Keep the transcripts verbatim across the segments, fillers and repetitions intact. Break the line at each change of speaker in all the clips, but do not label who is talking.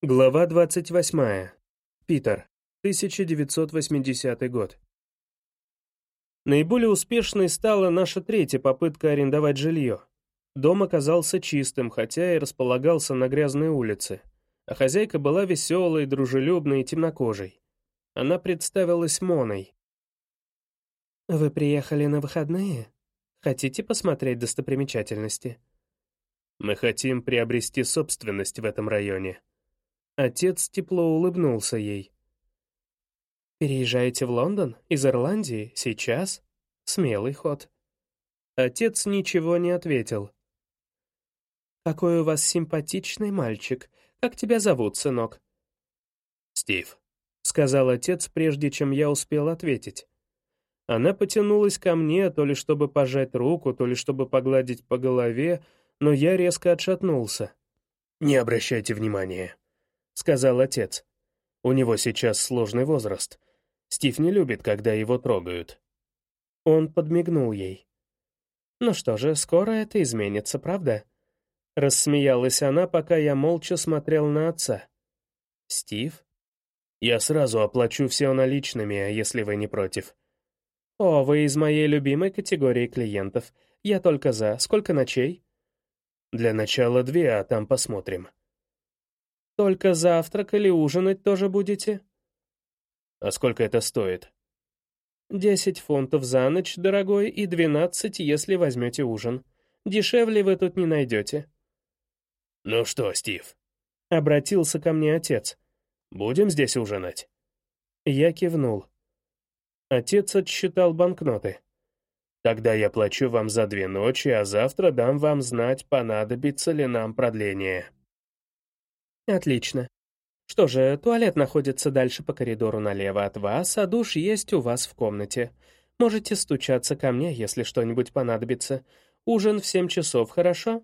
Глава двадцать восьмая. Питер. тысяча девятьсот восьмидесятый год. Наиболее успешной стала наша третья попытка арендовать жилье. Дом оказался чистым, хотя и располагался на грязной улице, а хозяйка была веселой, дружелюбной и темнокожей. Она представилась Моной. «Вы приехали на выходные? Хотите посмотреть достопримечательности?» «Мы хотим приобрести собственность в этом районе». Отец тепло улыбнулся ей. «Переезжаете в Лондон? Из Ирландии? Сейчас? Смелый ход». Отец ничего не ответил. «Какой у вас симпатичный мальчик. Как тебя зовут, сынок?»
«Стив»,
— сказал отец, прежде чем я успел ответить. Она потянулась ко мне, то ли чтобы пожать руку, то ли чтобы погладить по голове, но я резко отшатнулся.
«Не обращайте внимания»,
— сказал отец.
«У него сейчас сложный возраст. Стив не любит, когда его трогают».
Он подмигнул ей. «Ну что же, скоро это изменится, правда?» Рассмеялась она, пока я молча смотрел на отца. «Стив?»
«Я сразу оплачу все наличными, если вы не против».
«О, вы из моей любимой категории клиентов. Я только за. Сколько ночей?»
«Для начала две, а там посмотрим».
«Только завтрак или ужинать тоже будете?»
«А сколько это стоит?»
«Десять фунтов за ночь, дорогой, и двенадцать, если возьмете ужин. Дешевле вы тут не найдете».
«Ну что, Стив?»
— обратился ко мне отец.
«Будем здесь ужинать?»
Я кивнул. Отец отсчитал банкноты.
«Тогда я плачу вам за две ночи, а завтра дам вам знать, понадобится ли нам продление».
«Отлично. Что же, туалет находится дальше по коридору налево от вас, а душ есть у вас в комнате. Можете стучаться ко мне, если что-нибудь понадобится. Ужин в семь часов, хорошо?»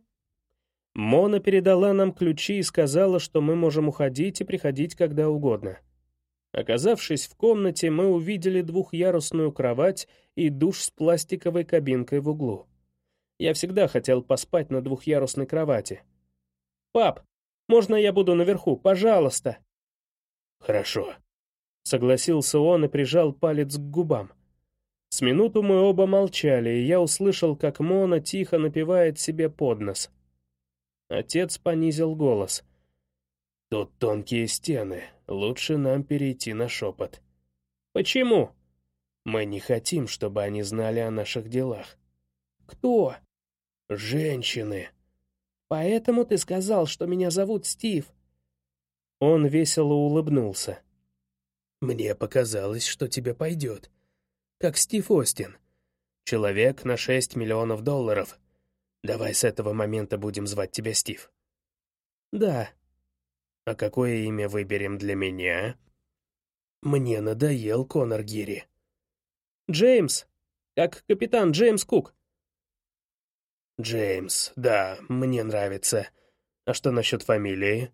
Мона передала нам ключи и сказала, что мы можем уходить и приходить когда угодно. Оказавшись в комнате, мы увидели двухъярусную кровать и душ с пластиковой кабинкой в углу. Я всегда хотел поспать на двухъярусной кровати. «Пап, можно я буду наверху? Пожалуйста!»
«Хорошо»,
— согласился он и прижал палец к губам. С минуту мы оба молчали, и я услышал, как Мона тихо напевает себе под нос. Отец понизил голос.
«Тут тонкие стены. Лучше нам перейти на шепот».
«Почему?»
«Мы не хотим, чтобы они знали о наших делах».
«Кто?»
«Женщины».
«Поэтому ты сказал, что меня зовут Стив?» Он весело улыбнулся.
«Мне показалось, что тебе пойдет. Как Стив Остин. Человек на шесть миллионов долларов. Давай с этого момента будем звать тебя Стив».
«Да».
«А какое имя выберем для меня?» «Мне надоел Конор Гири».
«Джеймс. Как капитан Джеймс Кук».
«Джеймс, да, мне нравится. А что насчет фамилии?»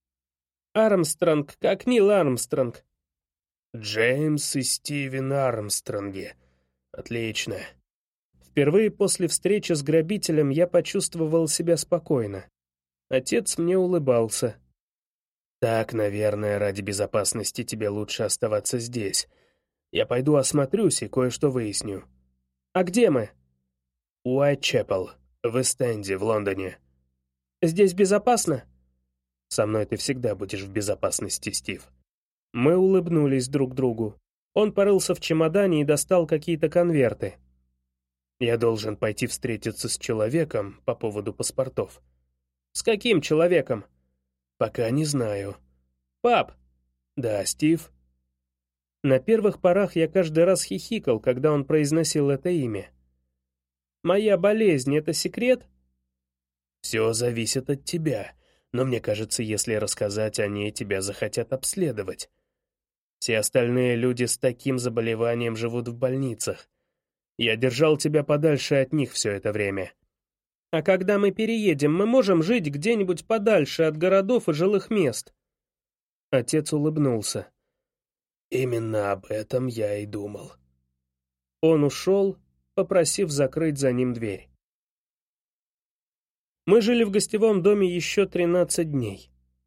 «Армстронг, как Нил Армстронг».
«Джеймс и Стивен Армстронги. Отлично».
Впервые после встречи с грабителем я почувствовал себя спокойно. Отец мне улыбался.
«Так, наверное, ради безопасности тебе лучше оставаться здесь. Я пойду осмотрюсь и кое-что выясню».
«А где мы?»
«Уайтчепел, в Эст-Энде, в Лондоне».
«Здесь безопасно?»
«Со мной ты всегда будешь в безопасности, Стив».
Мы улыбнулись друг другу. Он порылся в чемодане и достал какие-то конверты.
«Я должен пойти встретиться с человеком по поводу паспортов».
«С каким человеком?»
«Пока не знаю».
«Пап!»
«Да, Стив?»
На первых порах я каждый раз хихикал, когда он произносил это имя. «Моя болезнь — это секрет?»
«Все зависит от тебя, но мне кажется, если рассказать о ней, тебя захотят обследовать. Все остальные люди с таким заболеванием живут в больницах. Я держал тебя подальше от них все это время».
«А когда мы переедем, мы можем жить где-нибудь подальше от городов и жилых мест?» Отец улыбнулся.
«Именно об этом я и думал».
Он ушел, попросив закрыть за ним дверь. Мы жили в гостевом доме еще тринадцать дней.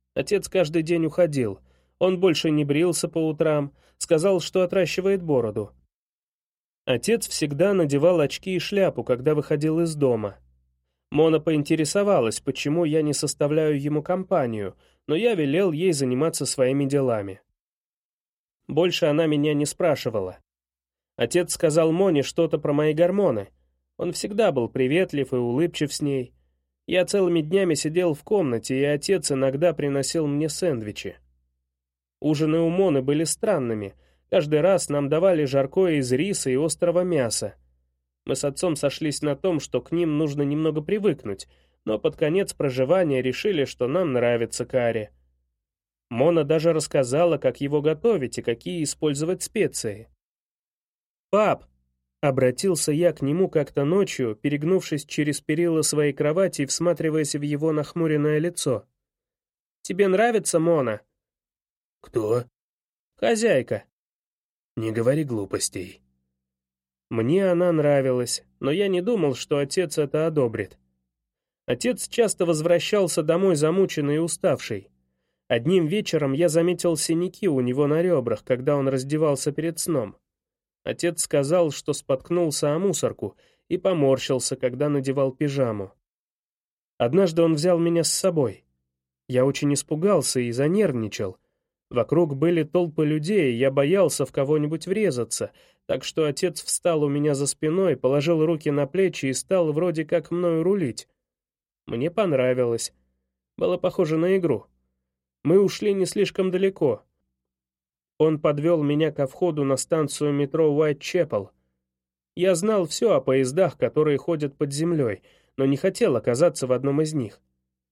Отец каждый день уходил. Он больше не брился по утрам, сказал, что отращивает бороду. Отец всегда надевал очки и шляпу, когда выходил из дома. Мона поинтересовалась, почему я не составляю ему компанию, но я велел ей заниматься своими делами. Больше она меня не спрашивала. Отец сказал Моне что-то про мои гормоны. Он всегда был приветлив и улыбчив с ней. Я целыми днями сидел в комнате, и отец иногда приносил мне сэндвичи. Ужины у Моны были странными. Каждый раз нам давали жаркое из риса и острого мяса. Мы с отцом сошлись на том, что к ним нужно немного привыкнуть, но под конец проживания решили, что нам нравится карри. Мона даже рассказала, как его готовить и какие использовать специи. «Пап!» — обратился я к нему как-то ночью, перегнувшись через перила своей кровати и всматриваясь в его нахмуренное лицо. «Тебе нравится Мона?»
«Кто?»
«Хозяйка».
«Не говори глупостей».
Мне она нравилась, но я не думал, что отец это одобрит. Отец часто возвращался домой замученный и уставший. Одним вечером я заметил синяки у него на ребрах, когда он раздевался перед сном. Отец сказал, что споткнулся о мусорку и поморщился, когда надевал пижаму. Однажды он взял меня с собой. Я очень испугался и занервничал. Вокруг были толпы людей, и я боялся в кого-нибудь врезаться, так что отец встал у меня за спиной, положил руки на плечи и стал вроде как мною рулить. Мне понравилось. Было похоже на игру. Мы ушли не слишком далеко. Он подвел меня ко входу на станцию метро Уайтчепел. Я знал все о поездах, которые ходят под землей, но не хотел оказаться в одном из них.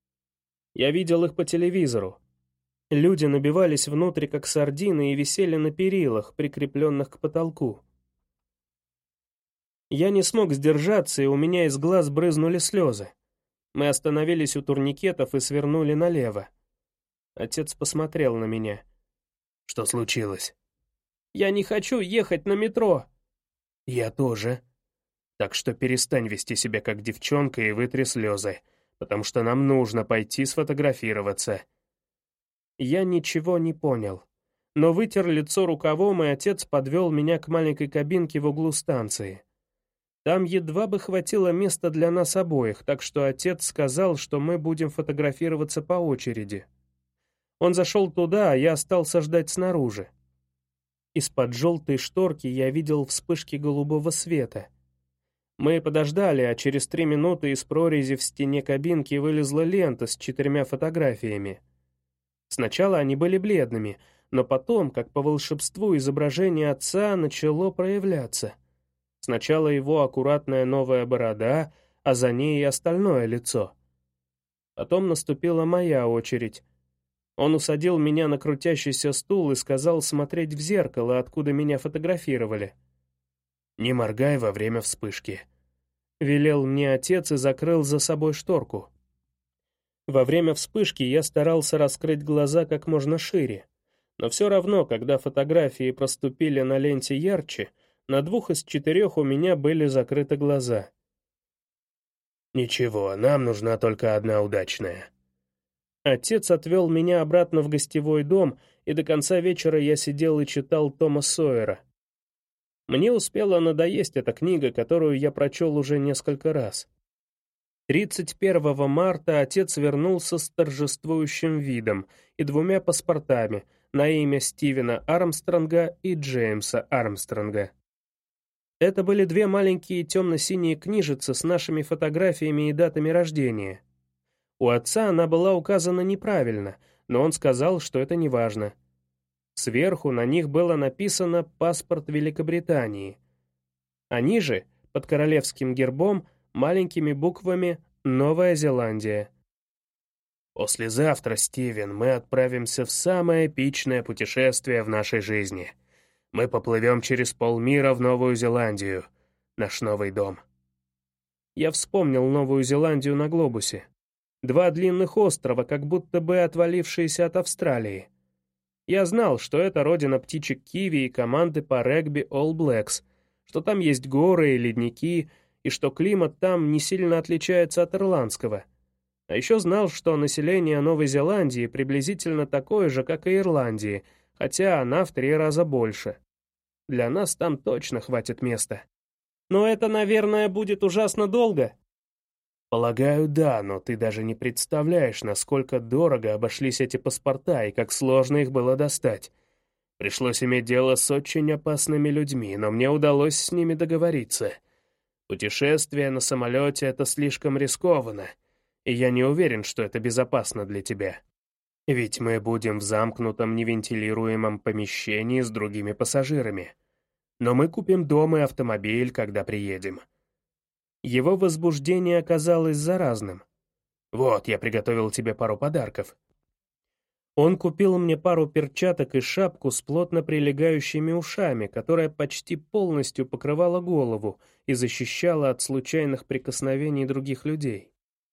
Я видел их по телевизору. Люди набивались внутрь, как сардины, и висели на перилах, прикрепленных к потолку. Я не смог сдержаться, и у меня из глаз брызнули слезы. Мы остановились у турникетов и свернули налево. Отец посмотрел на меня.
«Что случилось?»
«Я не хочу ехать на метро».
«Я тоже. Так что перестань вести себя как девчонка и вытри слезы, потому что нам нужно пойти сфотографироваться».
Я ничего не понял, но вытер лицо рукавом, и отец подвел меня к маленькой кабинке в углу станции. Там едва бы хватило места для нас обоих, так что отец сказал, что мы будем фотографироваться по очереди. Он зашел туда, а я остался ждать снаружи. Из-под желтой шторки я видел вспышки голубого света. Мы подождали, а через три минуты из прорези в стене кабинки вылезла лента с четырьмя фотографиями. Сначала они были бледными, но потом, как по волшебству, изображение отца начало проявляться. Сначала его аккуратная новая борода, а за ней и остальное лицо. Потом наступила моя очередь. Он усадил меня на крутящийся стул и сказал смотреть в зеркало, откуда меня фотографировали.
«Не моргай во время вспышки»,
— велел мне отец и закрыл за собой шторку. Во время вспышки я старался раскрыть глаза как можно шире, но все равно, когда фотографии проступили на ленте ярче, на двух из четырех у меня были закрыты глаза.
«Ничего, нам нужна только одна удачная».
Отец отвел меня обратно в гостевой дом, и до конца вечера я сидел и читал Тома Сойера. Мне успела надоесть эта книга, которую я прочел уже несколько раз. тридцать первого марта отец вернулся с торжествующим видом и двумя паспортами на имя Стивена Армстронга и Джеймса Армстронга. Это были две маленькие темно-синие книжицы с нашими фотографиями и датами рождения. У отца она была указана неправильно, но он сказал, что это не важно. Сверху на них было написано «Паспорт Великобритании». А ниже, под королевским гербом, маленькими буквами «Новая Зеландия».
«Послезавтра, Стивен, мы отправимся в самое эпичное путешествие в нашей жизни. Мы поплывем через полмира в Новую Зеландию, наш новый дом».
Я вспомнил Новую Зеландию на глобусе. Два длинных острова, как будто бы отвалившиеся от Австралии. Я знал, что это родина птичек киви и команды по регби All Blacks, что там есть горы и ледники, и что климат там не сильно отличается от ирландского. А еще знал, что население Новой Зеландии приблизительно такое же, как и Ирландии, хотя она в три раза больше. Для нас там точно хватит места. Но это, наверное, будет ужасно долго.
Полагаю, да, но ты даже не представляешь, насколько дорого обошлись эти паспорта и как сложно их было достать. Пришлось иметь дело с очень опасными людьми, но мне удалось с ними договориться. Путешествие на самолете — это слишком рискованно, и я не уверен, что это безопасно для тебя. Ведь мы будем в замкнутом невентилируемом помещении с другими пассажирами. Но мы купим дом и автомобиль, когда приедем.
Его возбуждение оказалось заразным.
Вот, я приготовил тебе пару подарков.
Он купил мне пару перчаток и шапку с плотно прилегающими ушами, которая почти полностью покрывала голову и защищала от случайных прикосновений других людей.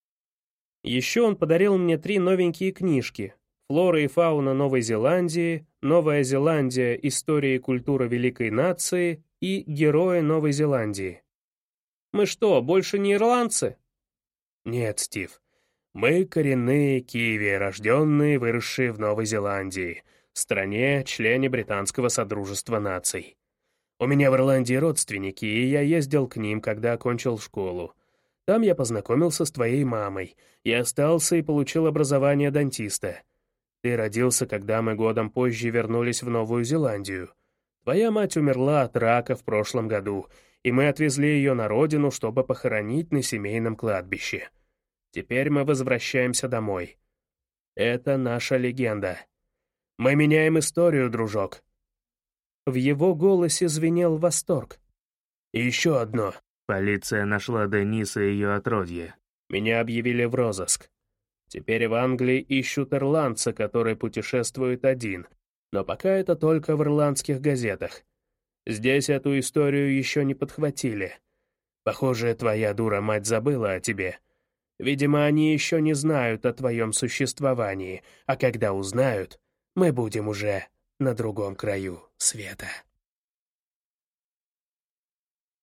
Еще он подарил мне три новенькие книжки: «Флора и фауна Новой Зеландии», «Новая Зеландия. История и культура великой нации» и «Герои Новой Зеландии». Мы что, больше не ирландцы?
Нет, Стив. Мы коренные киви, рожденные и выросшие в Новой Зеландии, стране, члене Британского Содружества наций. У меня в Ирландии родственники, и я ездил к ним, когда окончил школу. Там я познакомился с твоей мамой, и остался и получил образование дантиста. Ты родился, когда мы годом позже вернулись в Новую Зеландию. Твоя мать умерла от рака в прошлом году, и мы отвезли ее на родину, чтобы похоронить на семейном кладбище. Теперь мы возвращаемся домой. Это наша легенда. Мы меняем историю, дружок».
В его голосе звенел восторг.
И еще одно. Полиция нашла Дениса и ее отродье. Меня объявили в розыск. Теперь в Англии ищут ирландца, который путешествует один, но пока это только в ирландских газетах. Здесь эту историю еще не подхватили. Похоже, твоя дура-мать забыла о тебе. Видимо, они еще не знают о твоем существовании, а когда узнают, мы будем уже на другом краю света.